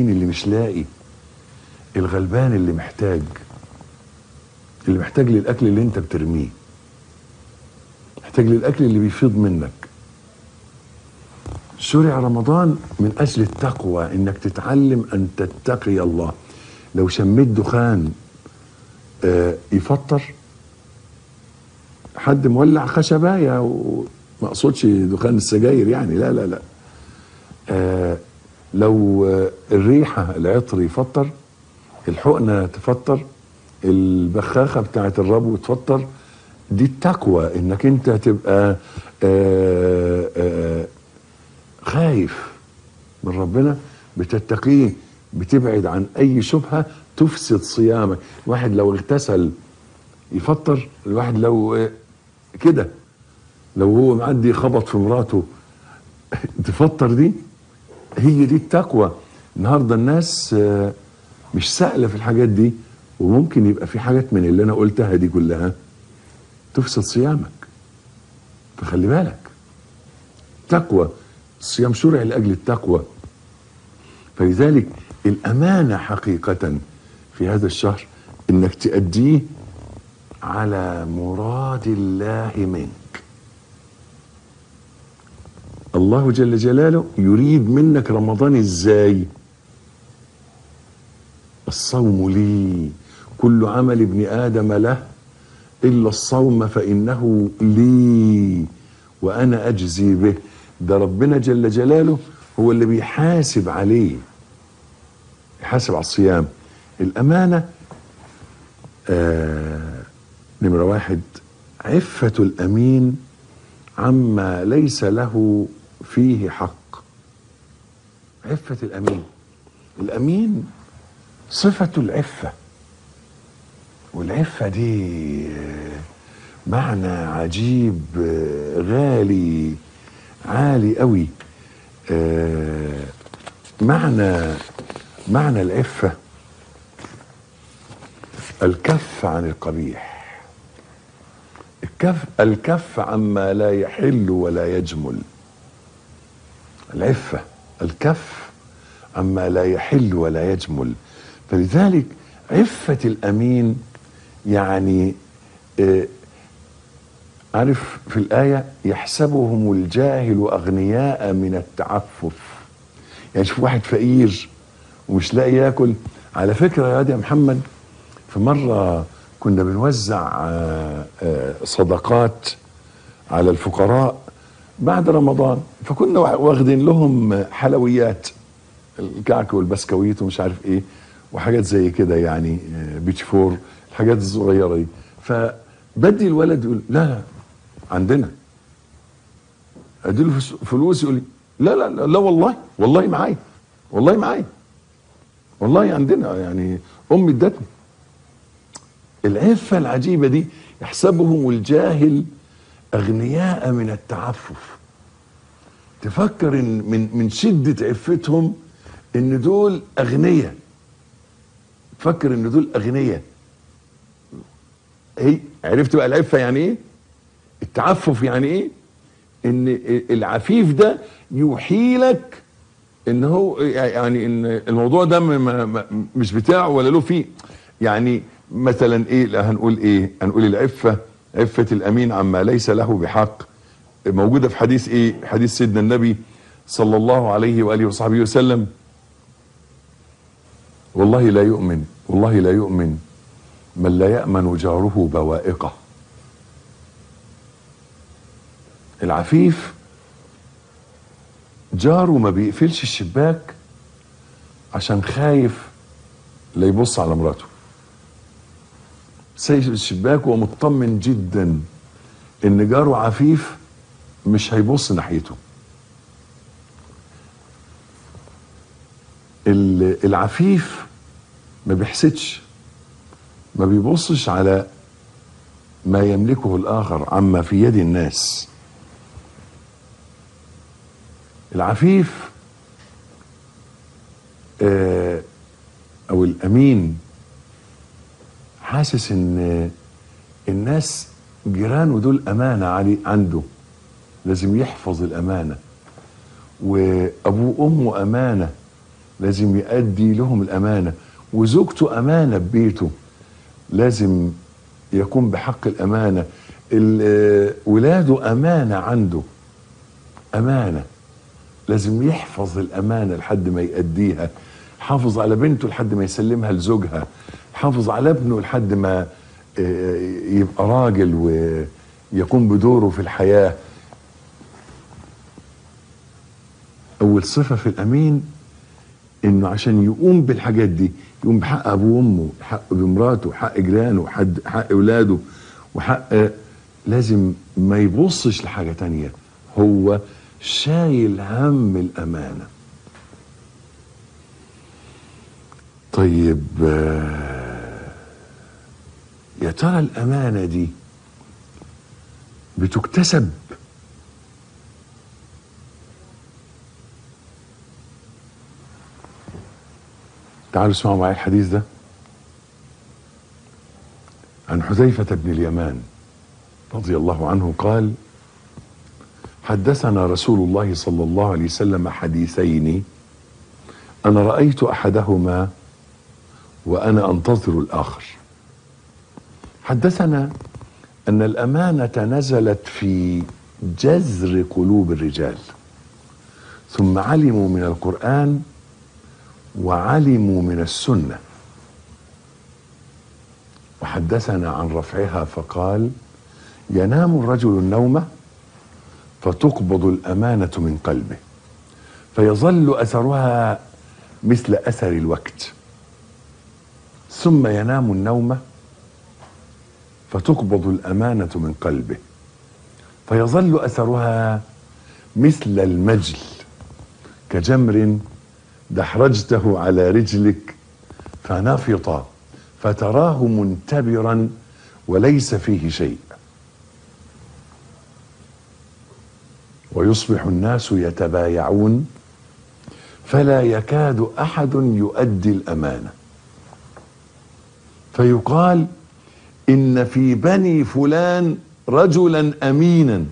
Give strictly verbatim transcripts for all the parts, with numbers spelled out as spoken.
اللي مش لاقي، الغلبان اللي محتاج، اللي محتاج للاكل اللي انت بترميه، محتاج للاكل اللي بيفيض منك. شرع رمضان من اجل التقوى، انك تتعلم ان تتقي الله. لو شميت دخان آه يفطر، حد مولع خشبايه، وما اقصدش دخان السجاير يعني، لا لا لا آه لو آه الريحه العطر يفطر، الحقنه تفطر، البخاخه بتاعت الربو تفطر. دي التقوى، انك انت تبقى آآ آآ خايف من ربنا، بتتقيه، بتبعد عن اي شبهه تفسد صيامك. الواحد لو اغتسل يفطر، الواحد لو كده لو هو معدي خبط في مراته تفطر. دي هي دي التقوى. النهارده الناس مش سائله في الحاجات دي، وممكن يبقى في حاجات من اللي انا قلتها دي كلها تفسد صيامك، فخلي بالك. تقوى، الصيام شرع لاجل التقوى. فلذلك الامانه حقيقه في هذا الشهر انك تأديه على مراد الله منك. الله جل جلاله يريد منك رمضان ازاي؟ الصوم لي، كل عمل ابن ادم له الا الصوم فانه لي وانا اجزي به. ده ربنا جل جلاله هو اللي بيحاسب عليه، يحاسب على الصيام. الامانه آه نمره واحد، عفه الامين عما ليس له فيه حق. عفه الامين، الامين صفه العفه، والعفه دي معنى عجيب غالي عالي قوي. آه معنى معنى العفة الكف عن القبيح، الكف الكف عما لا يحل ولا يجمل. العفة الكف عما لا يحل ولا يجمل. فلذلك عفة الأمين يعني آه عارف في الآية يحسبهم الجاهل أغنياء من التعفف. يعني شوف واحد فقير ومش لاقي ياكل. على فكرة يا واد يا محمد، في مرة كنا بنوزع صدقات على الفقراء بعد رمضان، فكنا واخدين لهم حلويات، الكعك والبسكويت ومش عارف ايه وحاجات زي كده يعني، بيتش فور، الحاجات الصغيرة دي. فبدي الولد يقول لا لا عندنا، اديله فلوس يقول لي لا لا لا, لا والله والله معايا والله معايا والله عندنا، يعني امي ادتني. العفه العجيبه دي، يحسبهم الجاهل اغنياء من التعفف. تفكر ان من من شده عفتهم ان دول اغنياء، تفكر ان دول اغنياء. هي عرفت بقى العفه يعني ايه؟ التعفف يعني ايه؟ ان العفيف ده يوحي لك ان هو يعني ان الموضوع ده مش بتاعه ولا له فيه. يعني مثلا ايه هنقول ايه؟ هنقول العفه، عفه الامين عما ليس له بحق، موجوده في حديث ايه؟ حديث سيدنا النبي صلى الله عليه واله وصحبه وسلم: والله لا يؤمن والله لا يؤمن من لا يأمن جاره بوائقه. العفيف جاره ما بيقفلش الشباك عشان خايف لا يبص على مراته، سايب الشباك ومطمن جدا ان جاره عفيف مش هيبص ناحيته. العفيف ما بيحسدش، ما بيبصش على ما يملكه الاخر عما في يد الناس. العفيف آه او الامين حاسس ان الناس جيرانه دول امانه علي عنده، لازم يحفظ الامانه، وابوه وامه امانه لازم يؤدي لهم الأمانة. وزوجته أمانة ببيته، لازم يكون بحق الأمانة. ولاده أمانة عنده، أمانة لازم يحفظ الأمانة لحد ما يأديها. حافظ على بنته لحد ما يسلمها لزوجها، حافظ على ابنه لحد ما يبقى راجل ويقوم بدوره في الحياة. أول صفة في الأمين إنه عشان يقوم بالحاجات دي، يقوم بحق أبوه وأمه، حق بمراته، حق جيرانه، حق أولاده، وحق لازم ما يبصش لحاجة تانية، هو شايل هم الأمانة. طيب يا ترى الأمانة دي بتكتسب؟ تعالوا اسمعوا معي الحديث ده عن حذيفة بن اليمان رضي الله عنه قال: حدثنا رسول الله صلى الله عليه وسلم حديثين أنا رأيت أحدهما وأنا أنتظر الآخر. حدثنا أن الأمانة نزلت في جذر قلوب الرجال، ثم علموا من القرآن وعلموا من السنة. وحدثنا عن رفعها فقال: ينام الرجل النومة فتقبض الأمانة من قلبه فيظل أثرها مثل أثر الوقت، ثم ينام النومة فتقبض الأمانة من قلبه فيظل أثرها مثل المجل كجمر دحرجته على رجلك فنفط فتراه منتبرا وليس فيه شيء، ويصبح الناس يتبايعون فلا يكاد أحد يؤدي الأمانة، فيقال إن في بني فلان رجلا أمينا،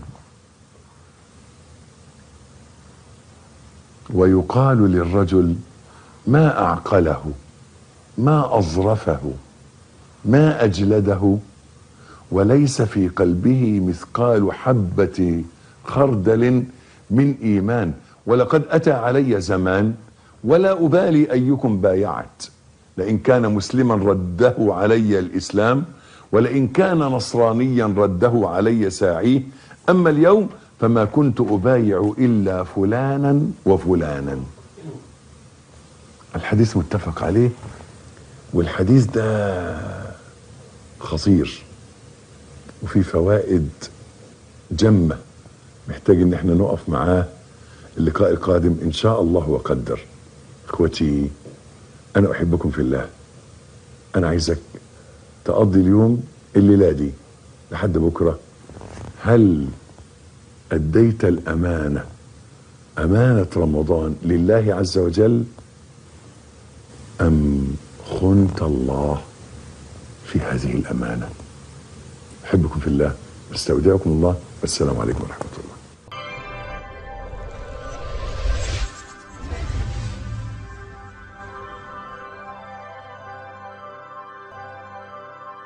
ويقال للرجل ما أعقله، ما أظرفه، ما أجلده، وليس في قلبه مثقال حبة خردل من إيمان، ولقد أتى علي زمان ولا أبالي أيكم بايعت، لئن كان مسلما رده علي الإسلام، ولئن كان نصرانيا رده علي ساعيه، أما اليوم فما كنت أبايع إلا فلانا وفلانا. الحديث متفق عليه، والحديث ده خطير وفي فوائد جمة محتاج ان احنا نقف معاه اللقاء القادم ان شاء الله وقدر. اخوتي انا احبكم في الله، انا عايزك تقضي اليوم الليلة دي لحد بكرة، هل اديت الامانة، امانة رمضان لله عز وجل، ام خنت الله في هذه الامانة؟ احبكم في الله، استودعكم الله، والسلام عليكم ورحمة الله.